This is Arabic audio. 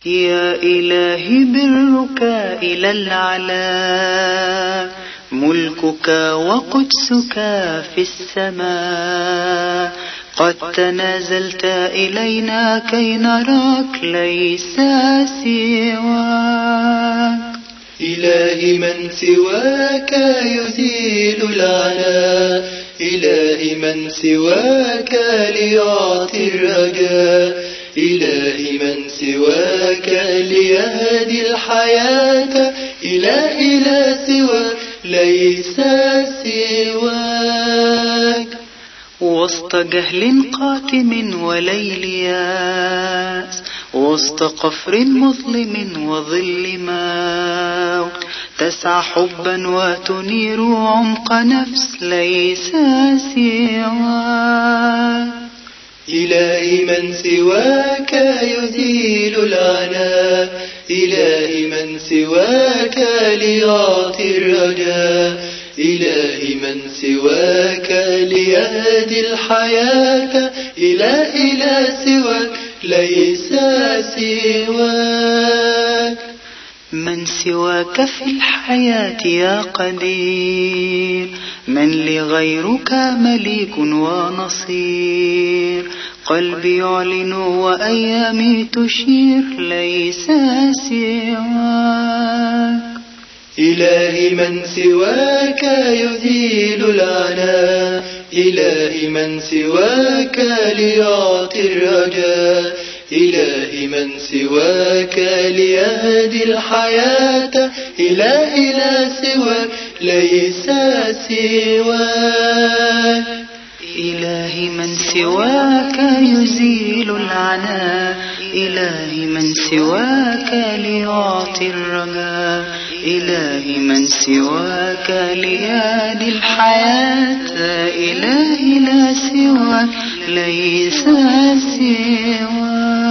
يا إلهي برك إلى العلا، ملكك وقدسك في السماء، قد تنازلت إلينا كي نراك ليس سواك. إلهي من سواك يزيل العنا، إلهي من سواك ليعطي الرجاء، إلهي من سواك ليهدي الحياة، إلهي لا سواك ليس سواك. وسط جهل قاتم وليل ياس، وسط قفر مظلم وظل موت، تسعى حبا وتنير عمق نفس ليس سواك. إلهي من سواك يزيل العنا، إلهي من سواك ليعطي الرجاء، إلهي من سواك ليهدي الحياة، إلهي لا سواك ليس سواك. من سواك في الحياة يا قدير، من لغيرك مليك ونصير، قلبي يعلن وأيامي تشير ليس سواك. إلهي من سواك يزيل العنا، إلهي من سواك ليعطي الرجاء، إلهي من سواك ليهدي الحياة، إلهي لا سواك ليس سواك. إلهي من سواك يزيل العنا، إلهي من سواك ليعطي الرجاء، إلهي من سواك ليهدي الحياة، إلهي لا سواك ليس سواك.